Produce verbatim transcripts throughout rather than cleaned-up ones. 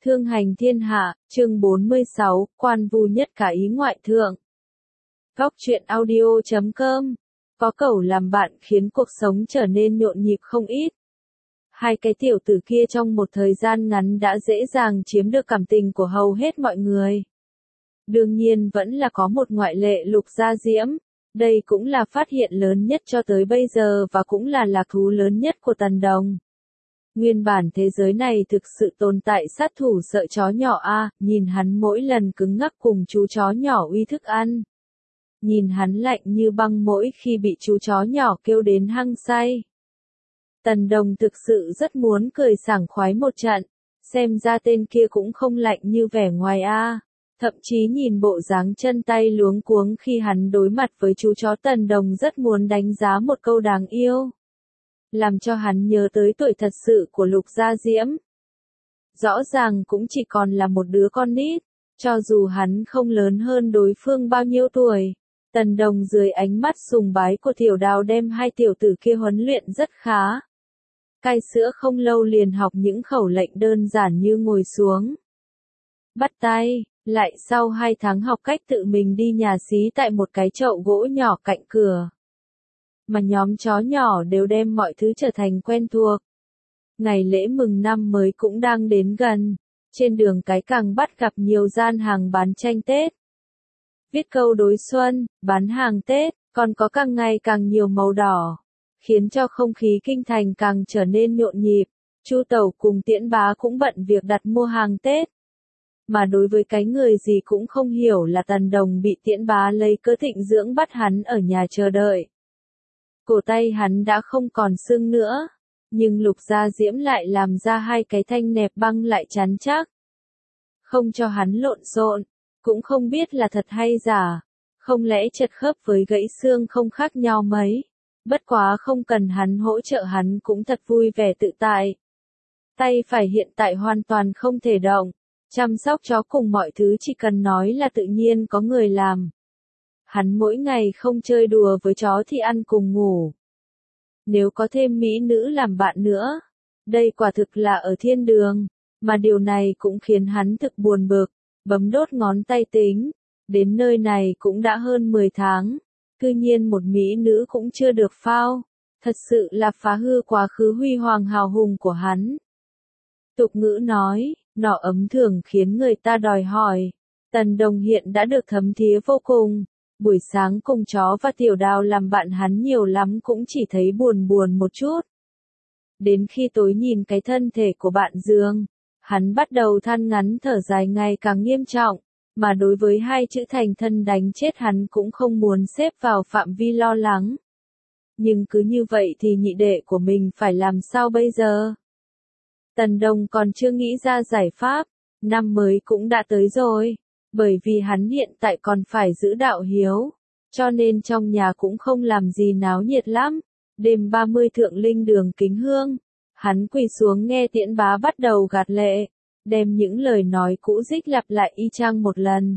Thương hành thiên hạ, chương bốn mươi sáu, quan vu nhất cả ý ngoại thượng. Góc truyện audio chấm com. Có cẩu làm bạn khiến cuộc sống trở nên nhộn nhịp không ít. Hai cái tiểu tử kia trong một thời gian ngắn đã dễ dàng chiếm được cảm tình của hầu hết mọi người. Đương nhiên vẫn là có một ngoại lệ, Lục Gia Diễm. Đây cũng là phát hiện lớn nhất cho tới bây giờ và cũng là lạc thú lớn nhất của Tần Đồng. Nguyên bản thế giới này thực sự tồn tại sát thủ sợ chó nhỏ a, nhìn hắn mỗi lần cứng ngắc cùng chú chó nhỏ uy thức ăn. Nhìn hắn lạnh như băng mỗi khi bị chú chó nhỏ kêu đến hăng say. Tần Đồng thực sự rất muốn cười sảng khoái một trận, xem ra tên kia cũng không lạnh như vẻ ngoài a. Thậm chí nhìn bộ dáng chân tay luống cuống khi hắn đối mặt với chú chó, Tần Đồng rất muốn đánh giá một câu đáng yêu. Làm cho hắn nhớ tới tuổi thật sự của Lục Gia Diễm. Rõ ràng cũng chỉ còn là một đứa con nít, cho dù hắn không lớn hơn đối phương bao nhiêu tuổi. Tần Đồng dưới ánh mắt sùng bái của Tiểu Đào đem hai tiểu tử kia huấn luyện rất khá. Cai sữa không lâu liền học những khẩu lệnh đơn giản như ngồi xuống, bắt tay, lại sau hai tháng học cách tự mình đi nhà xí tại một cái chậu gỗ nhỏ cạnh cửa. Mà nhóm chó nhỏ đều đem mọi thứ trở thành quen thuộc. Ngày lễ mừng năm mới cũng đang đến gần, trên đường cái càng bắt gặp nhiều gian hàng bán tranh Tết. Viết câu đối xuân, bán hàng Tết, còn có càng ngày càng nhiều màu đỏ, khiến cho không khí kinh thành càng trở nên nhộn nhịp. Chu Tẩu cùng Tiễn Bá cũng bận việc đặt mua hàng Tết. Mà đối với cái người gì cũng không hiểu là Tần Đồng bị Tiễn Bá lấy cớ thịnh dưỡng bắt hắn ở nhà chờ đợi. Cổ tay hắn đã không còn sưng nữa, nhưng Lục Gia Diễm lại làm ra hai cái thanh nẹp băng lại chắn chắc. Không cho hắn lộn xộn, cũng không biết là thật hay giả, không lẽ chật khớp với gãy xương không khác nhau mấy. Bất quá không cần hắn hỗ trợ hắn cũng thật vui vẻ tự tại. Tay phải hiện tại hoàn toàn không thể động, chăm sóc chó cùng mọi thứ chỉ cần nói là tự nhiên có người làm. Hắn mỗi ngày không chơi đùa với chó thì ăn cùng ngủ. Nếu có thêm mỹ nữ làm bạn nữa, đây quả thực là ở thiên đường, mà điều này cũng khiến hắn thực buồn bực, bấm đốt ngón tay tính, đến nơi này cũng đã hơn mười tháng, cư nhiên một mỹ nữ cũng chưa được phao, thật sự là phá hư quá khứ huy hoàng hào hùng của hắn. Tục ngữ nói, nỏ ấm thường khiến người ta đòi hỏi, Tần Đồng hiện đã được thấm thía vô cùng. Buổi sáng cùng chó và Tiểu Đào làm bạn hắn nhiều lắm cũng chỉ thấy buồn buồn một chút. Đến khi tối nhìn cái thân thể của bạn giường, hắn bắt đầu than ngắn thở dài ngày càng nghiêm trọng, mà đối với hai chữ thành thân đánh chết hắn cũng không muốn xếp vào phạm vi lo lắng. Nhưng cứ như vậy thì nhị đệ của mình phải làm sao bây giờ? Tần Đồng còn chưa nghĩ ra giải pháp, năm mới cũng đã tới rồi. Bởi vì hắn hiện tại còn phải giữ đạo hiếu, cho nên trong nhà cũng không làm gì náo nhiệt lắm. Đêm ba mươi thượng linh đường kính hương, hắn quỳ xuống nghe Tiễn Bá bắt đầu gạt lệ, đem những lời nói cũ dích lặp lại y chang một lần.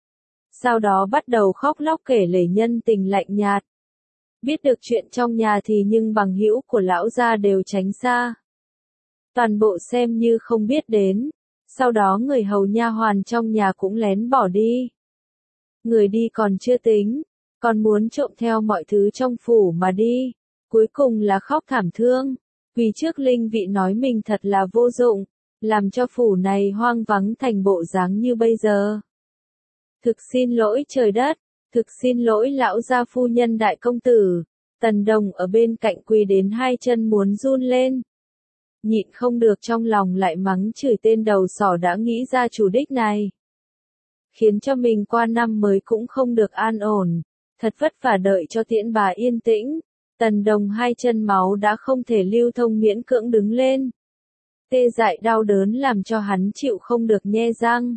Sau đó bắt đầu khóc lóc kể lể nhân tình lạnh nhạt. Biết được chuyện trong nhà thì nhưng bằng hữu của lão gia đều tránh xa. Toàn bộ xem như không biết đến. Sau đó người hầu nha hoàn trong nhà cũng lén bỏ đi. Người đi còn chưa tính, còn muốn trộm theo mọi thứ trong phủ mà đi. Cuối cùng là khóc thảm thương, quỳ trước linh vị nói mình thật là vô dụng, làm cho phủ này hoang vắng thành bộ dáng như bây giờ. Thực xin lỗi trời đất, thực xin lỗi lão gia phu nhân đại công tử. Tần Đồng ở bên cạnh quỳ đến hai chân muốn run lên. Nhịn không được trong lòng lại mắng chửi tên đầu sỏ đã nghĩ ra chủ đích này. Khiến cho mình qua năm mới cũng không được an ổn, thật vất vả đợi cho Tiễn Bá yên tĩnh. Tần Đồng hai chân máu đã không thể lưu thông miễn cưỡng đứng lên. Tê dại đau đớn làm cho hắn chịu không được nhe răng.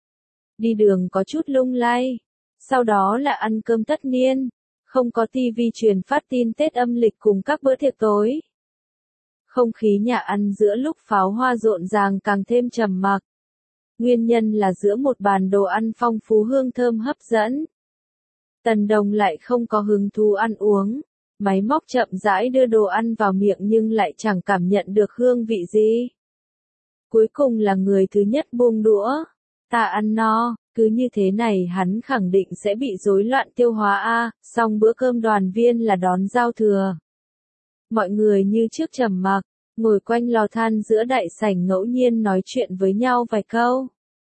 Đi đường có chút lung lay, sau đó là ăn cơm tất niên, không có tivi truyền phát tin Tết âm lịch cùng các bữa tiệc tối. Không khí nhà ăn giữa lúc pháo hoa rộn ràng càng thêm trầm mặc. Nguyên nhân là giữa một bàn đồ ăn phong phú hương thơm hấp dẫn. Tần Đồng lại không có hứng thú ăn uống, máy móc chậm rãi đưa đồ ăn vào miệng nhưng lại chẳng cảm nhận được hương vị gì. cuối cùng là người thứ nhất buông đũa. Ta ăn no, cứ như thế này hắn khẳng định sẽ bị rối loạn tiêu hóa a, xong bữa cơm đoàn viên là đón giao thừa. Mọi người như trước trầm mặc, ngồi quanh lò than giữa đại sảnh ngẫu nhiên nói chuyện với nhau vài câu.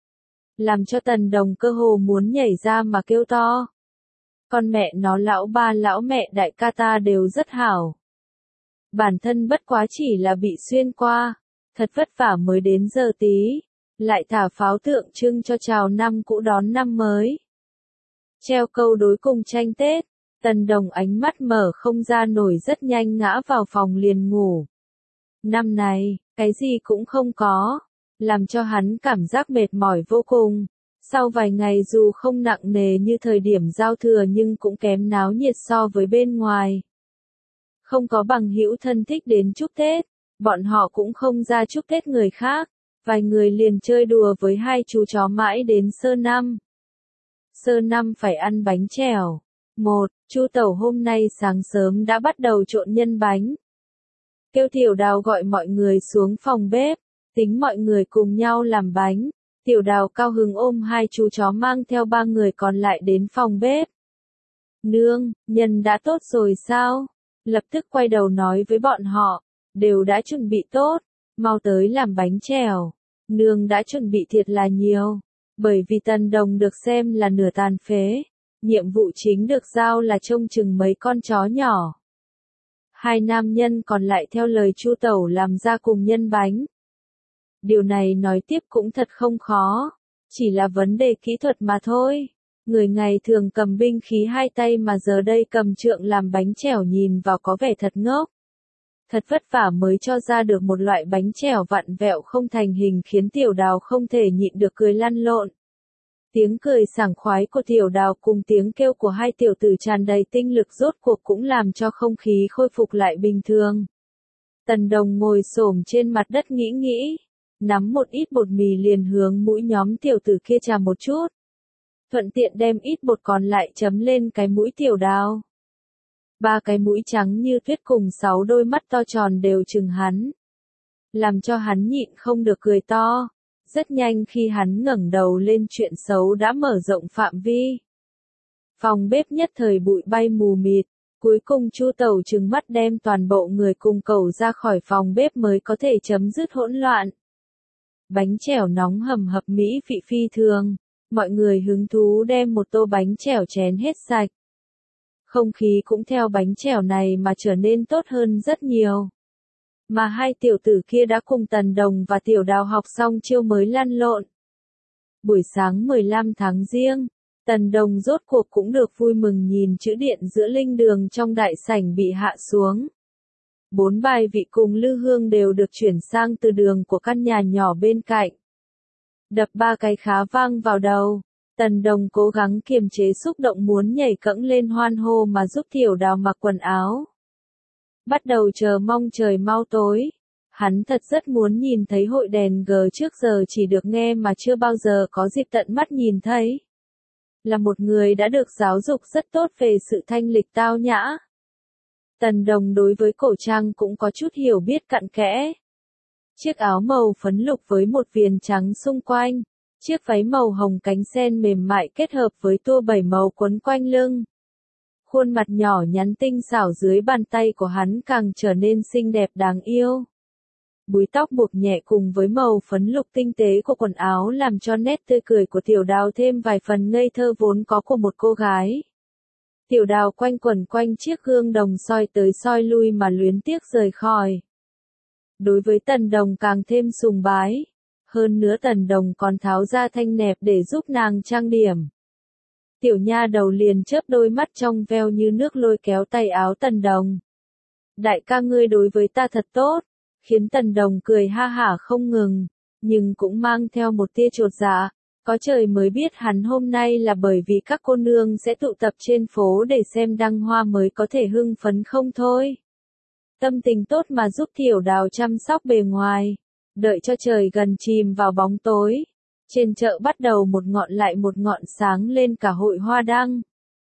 Làm cho Tần Đồng cơ hồ muốn nhảy ra mà kêu to. Con mẹ nó lão ba lão mẹ đại ca ta đều rất hảo. Bản thân bất quá chỉ là bị xuyên qua, thật vất vả mới đến giờ tí, lại thả pháo tượng trưng cho chào năm cũ đón năm mới. Treo câu đối cùng tranh Tết, Tần Đồng ánh mắt mở không ra nổi rất nhanh ngã vào phòng liền ngủ. Năm này, cái gì cũng không có, làm cho hắn cảm giác mệt mỏi vô cùng. Sau vài ngày dù không nặng nề như thời điểm giao thừa nhưng cũng kém náo nhiệt so với bên ngoài. Không có bằng hữu thân thích đến chúc Tết, bọn họ cũng không ra chúc Tết người khác, vài người liền chơi đùa với hai chú chó mãi đến sơ năm. Sơ năm phải ăn bánh chèo. Một, Chu Tẩu hôm nay sáng sớm đã bắt đầu trộn nhân bánh. Kêu Tiểu Đào gọi mọi người xuống phòng bếp, tính mọi người cùng nhau làm bánh. Tiểu Đào cao hứng ôm hai chú chó mang theo ba người còn lại đến phòng bếp. Nương, nhân đã tốt rồi sao? Lập tức quay đầu nói với bọn họ, đều đã chuẩn bị tốt, mau tới làm bánh chèo. Nương đã chuẩn bị thiệt là nhiều, bởi vì Tần Đồng được xem là nửa tàn phế, nhiệm vụ chính được giao là trông chừng mấy con chó nhỏ. Hai nam nhân còn lại theo lời Chu Tẩu làm ra cùng nhân bánh. Điều này nói tiếp cũng thật không khó, chỉ là vấn đề kỹ thuật mà thôi. Người ngày thường cầm binh khí hai tay mà giờ đây cầm trượng làm bánh chèo nhìn vào có vẻ thật ngốc. Thật vất vả mới cho ra được một loại bánh chèo vặn vẹo không thành hình khiến Tiểu Đào không thể nhịn được cười lăn lộn. Tiếng cười sảng khoái của Tiểu Đào cùng tiếng kêu của hai tiểu tử tràn đầy tinh lực rốt cuộc cũng làm cho không khí khôi phục lại bình thường. Tần Đồng ngồi xổm trên mặt đất nghĩ nghĩ, nắm một ít bột mì liền hướng mũi nhóm tiểu tử kia chà một chút. Thuận tiện đem ít bột còn lại chấm lên cái mũi Tiểu Đào. Ba cái mũi trắng như tuyết cùng sáu đôi mắt to tròn đều chừng hắn. Làm cho hắn nhịn không được cười to. Rất nhanh khi hắn ngẩng đầu lên chuyện xấu đã mở rộng phạm vi. Phòng bếp nhất thời bụi bay mù mịt, cuối cùng Chu Tẩu trừng mắt đem toàn bộ người cùng cẩu ra khỏi phòng bếp mới có thể chấm dứt hỗn loạn. Bánh chèo nóng hầm hập mỹ vị phi thường, mọi người hứng thú đem một tô bánh chèo chén hết sạch. Không khí cũng theo bánh chèo này mà trở nên tốt hơn rất nhiều. Mà hai tiểu tử kia đã cùng Tần Đồng và Tiểu Đào học xong chiêu mới lăn lộn. Buổi sáng mười lăm tháng Giêng, Tần Đồng rốt cuộc cũng được vui mừng nhìn chữ điện giữa linh đường trong đại sảnh bị hạ xuống. Bốn bài vị cùng lư hương đều được chuyển sang từ đường của căn nhà nhỏ bên cạnh. Đập ba cái khá vang vào đầu. Tần Đồng cố gắng kiềm chế xúc động muốn nhảy cẫng lên hoan hô mà giúp Tiểu Đào mặc quần áo. Bắt đầu chờ mong trời mau tối. Hắn thật rất muốn nhìn thấy hội đèn gờ trước giờ chỉ được nghe mà chưa bao giờ có dịp tận mắt nhìn thấy. Là một người đã được giáo dục rất tốt về sự thanh lịch tao nhã. Tần Đồng đối với cổ trang cũng có chút hiểu biết cặn kẽ. Chiếc áo màu phấn lục với một viền trắng xung quanh. Chiếc váy màu hồng cánh sen mềm mại kết hợp với tua bảy màu quấn quanh lưng. Khuôn mặt nhỏ nhắn tinh xảo dưới bàn tay của hắn càng trở nên xinh đẹp đáng yêu. Búi tóc buộc nhẹ cùng với màu phấn lục tinh tế của quần áo làm cho nét tươi cười của Tiểu Đào thêm vài phần ngây thơ vốn có của một cô gái. Tiểu Đào quanh quẩn quanh chiếc gương đồng soi tới soi lui mà luyến tiếc rời khỏi. Đối với Tần Đồng càng thêm sùng bái. Hơn nữa Tần Đồng còn tháo ra thanh nẹp để giúp nàng trang điểm. Tiểu nha đầu liền chớp đôi mắt trong veo như nước lôi kéo tay áo Tần Đồng. Đại ca ngươi đối với ta thật tốt, khiến Tần Đồng cười ha hả không ngừng, nhưng cũng mang theo một tia chột dạ. Có trời mới biết hắn hôm nay là bởi vì các cô nương sẽ tụ tập trên phố để xem đăng hoa mới có thể hưng phấn không thôi. Tâm tình tốt mà giúp Tiểu Đào chăm sóc bề ngoài. Đợi cho trời gần chìm vào bóng tối. Trên chợ bắt đầu một ngọn lại một ngọn sáng lên cả hội hoa đăng.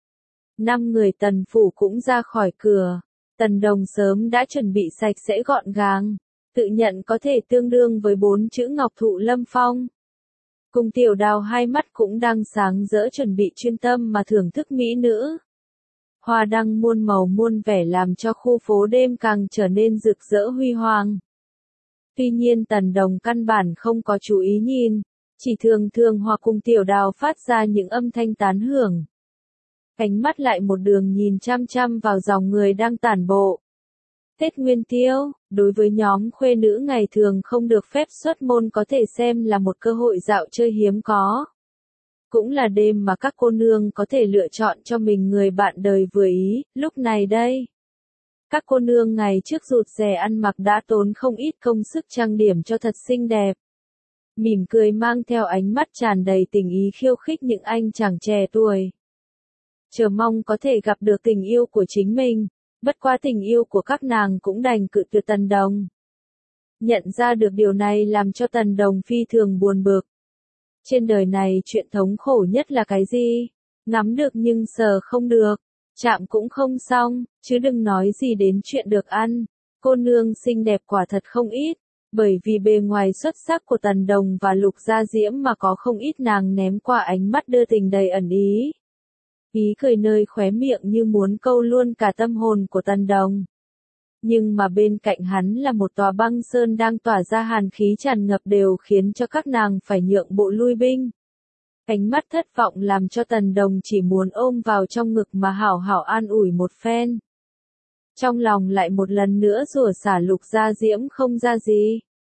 Năm người Tần phủ cũng ra khỏi cửa. Tần Đồng sớm đã chuẩn bị sạch sẽ gọn gàng. tự nhận có thể tương đương với bốn chữ Ngọc Thụ Lâm Phong. Cùng Tiểu Đào hai mắt cũng đang sáng rỡ chuẩn bị chuyên tâm mà thưởng thức mỹ nữ. Hoa đăng muôn màu muôn vẻ làm cho khu phố đêm càng trở nên rực rỡ huy hoàng. Tuy nhiên Tần Đồng căn bản không có chú ý nhìn, chỉ thường thường hoặc cùng Tiểu Đào phát ra những âm thanh tán hưởng. Ánh mắt lại một đường nhìn chăm chăm vào dòng người đang tản bộ. Tết Nguyên Tiêu, đối với nhóm khuê nữ ngày thường không được phép xuất môn có thể xem là một cơ hội dạo chơi hiếm có. Cũng là đêm mà các cô nương có thể lựa chọn cho mình người bạn đời vừa ý, lúc này đây. Các cô nương ngày trước rụt rè ăn mặc đã tốn không ít công sức trang điểm cho thật xinh đẹp. Mỉm cười mang theo ánh mắt tràn đầy tình ý khiêu khích những anh chàng trẻ tuổi. Chờ mong có thể gặp được tình yêu của chính mình, bất quá tình yêu của các nàng cũng đành cự tuyệt Tần Đồng. Nhận ra được điều này làm cho Tần Đồng phi thường buồn bực. Trên đời này chuyện thống khổ nhất là cái gì? Ngắm được nhưng sờ không được, chạm cũng không xong, chứ đừng nói gì đến chuyện được ăn. Cô nương xinh đẹp quả thật không ít, bởi vì bề ngoài xuất sắc của Tần Đồng và Lục Gia Diễm mà có không ít nàng ném qua ánh mắt đưa tình đầy ẩn ý. Ý cười nơi khóe miệng như muốn câu luôn cả tâm hồn của Tần Đồng. Nhưng mà bên cạnh hắn là một tòa băng sơn đang tỏa ra hàn khí tràn ngập đều khiến cho các nàng phải nhượng bộ lui binh. Ánh mắt thất vọng làm cho Tần Đồng chỉ muốn ôm vào trong ngực mà hảo hảo an ủi một phen. Trong lòng lại một lần nữa rủa xả Lục Gia Diễm không ra gì.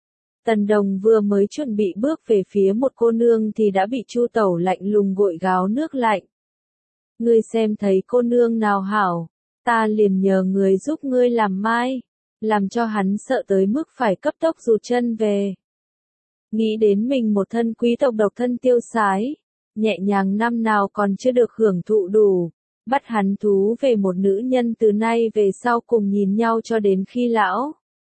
Tần Đồng vừa mới chuẩn bị bước về phía một cô nương thì đã bị Chu Tẩu lạnh lùng gội gáo nước lạnh. Ngươi xem thấy cô nương nào hảo, ta liền nhờ người giúp ngươi làm mai, làm cho hắn sợ tới mức phải cấp tốc rụt chân về. Nghĩ đến mình một thân quý tộc độc thân tiêu sái, nhẹ nhàng năm nào còn chưa được hưởng thụ đủ, bắt hắn thú về một nữ nhân từ nay về sau cùng nhìn nhau cho đến khi lão.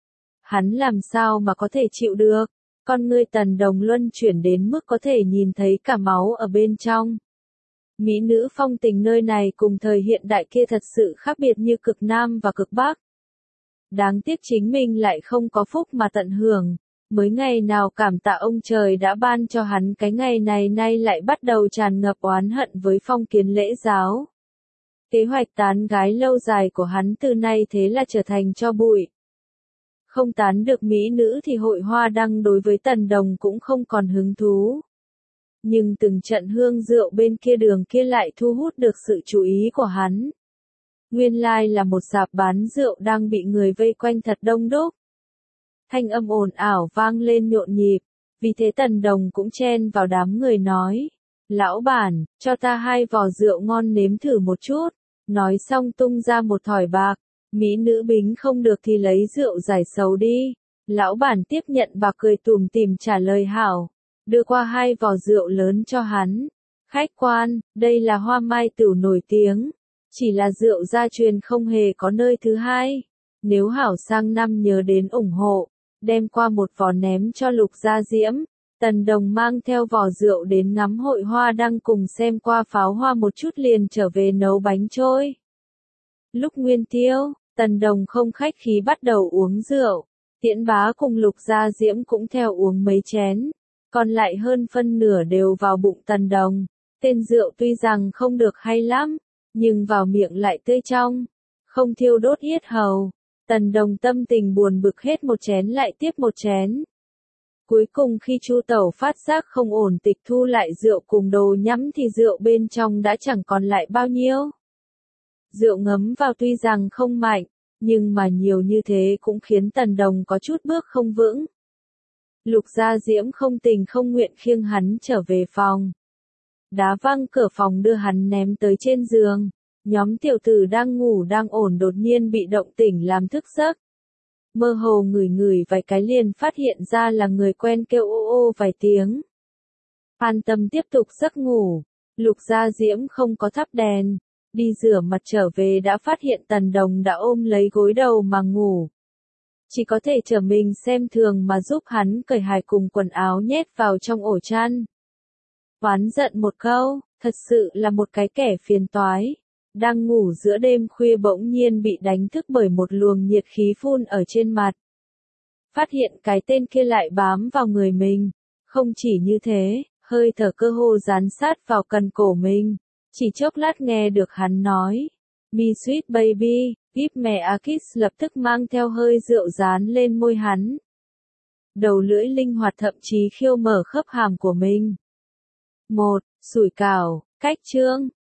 Hắn làm sao mà có thể chịu được, con ngươi Tần Đồng luân chuyển đến mức có thể nhìn thấy cả máu ở bên trong. Mỹ nữ phong tình nơi này cùng thời hiện đại kia thật sự khác biệt như cực Nam và cực Bắc. Đáng tiếc chính mình lại không có phúc mà tận hưởng, mới ngày nào cảm tạ ông trời đã ban cho hắn cái ngày này nay lại bắt đầu tràn ngập oán hận với phong kiến lễ giáo. Kế hoạch tán gái lâu dài của hắn từ nay thế là trở thành tro bụi. Không tán được mỹ nữ thì hội hoa đăng đối với Tần Đồng cũng không còn hứng thú. Nhưng từng trận hương rượu bên kia đường kia lại thu hút được sự chú ý của hắn. Nguyên lai là một sạp bán rượu đang bị người vây quanh thật đông đúc. Thanh âm ồn ào vang lên nhộn nhịp, vì thế Tần Đồng cũng chen vào đám người nói. Lão bản, cho ta hai vò rượu ngon nếm thử một chút. Nói xong tung ra một thỏi bạc. Mỹ nữ bính không được thì lấy rượu giải sầu đi. Lão bản tiếp nhận bạc cười tủm tỉm trả lời hảo. Đưa qua hai vò rượu lớn cho hắn. Khách quan, đây là Hoa Mai Tửu nổi tiếng. Chỉ là rượu gia truyền không hề có nơi thứ hai. Nếu hảo sang năm nhớ đến ủng hộ. Đem qua một vò ném cho Lục Gia Diễm. Tần Đồng mang theo vò rượu đến ngắm hội hoa đăng cùng xem qua pháo hoa một chút liền trở về nấu bánh trôi. Lúc Nguyên Tiêu, Tần Đồng không khách khí bắt đầu uống rượu. Tiễn Bá cùng Lục Gia Diễm cũng theo uống mấy chén. Còn lại hơn phân nửa đều vào bụng Tần Đồng. Tên rượu tuy rằng không được hay lắm, nhưng vào miệng lại tươi trong, không thiêu đốt yết hầu. Tần Đồng tâm tình buồn bực hết một chén lại tiếp một chén. Cuối cùng khi Chu Tẩu phát giác không ổn tịch thu lại rượu cùng đồ nhắm thì rượu bên trong đã chẳng còn lại bao nhiêu. Rượu ngấm vào tuy rằng không mạnh, nhưng mà nhiều như thế cũng khiến Tần Đồng có chút bước không vững. Lục Gia Diễm không tình không nguyện khiêng hắn trở về phòng. Đá văng cửa phòng đưa hắn ném tới trên giường. Nhóm tiểu tử đang ngủ đang ổn đột nhiên bị động tỉnh làm thức giấc. Mơ hồ ngửi ngửi vài cái liền phát hiện ra là người quen kêu ô ô vài tiếng. An tâm tiếp tục giấc ngủ. Lục Gia Diễm không có thắp đèn. Đi rửa mặt trở về đã phát hiện Tần Đồng đã ôm lấy gối đầu mà ngủ. Chỉ có thể trở mình xem thường mà giúp hắn cởi hài cùng quần áo nhét vào trong ổ chăn. Oán giận một câu, thật sự là một cái kẻ phiền toái. Đang ngủ giữa đêm khuya bỗng nhiên bị đánh thức bởi một luồng nhiệt khí phun ở trên mặt. phát hiện cái tên kia lại bám vào người mình. Không chỉ như thế, hơi thở cơ hồ dán sát vào cần cổ mình. Chỉ chốc lát nghe được hắn nói, "Me sweet baby", Vip mẹ Akis lập tức mang theo hơi rượu dán lên môi hắn. Đầu lưỡi linh hoạt thậm chí khiêu mở khớp hàm của mình. Một, sủi cảo, cách chương.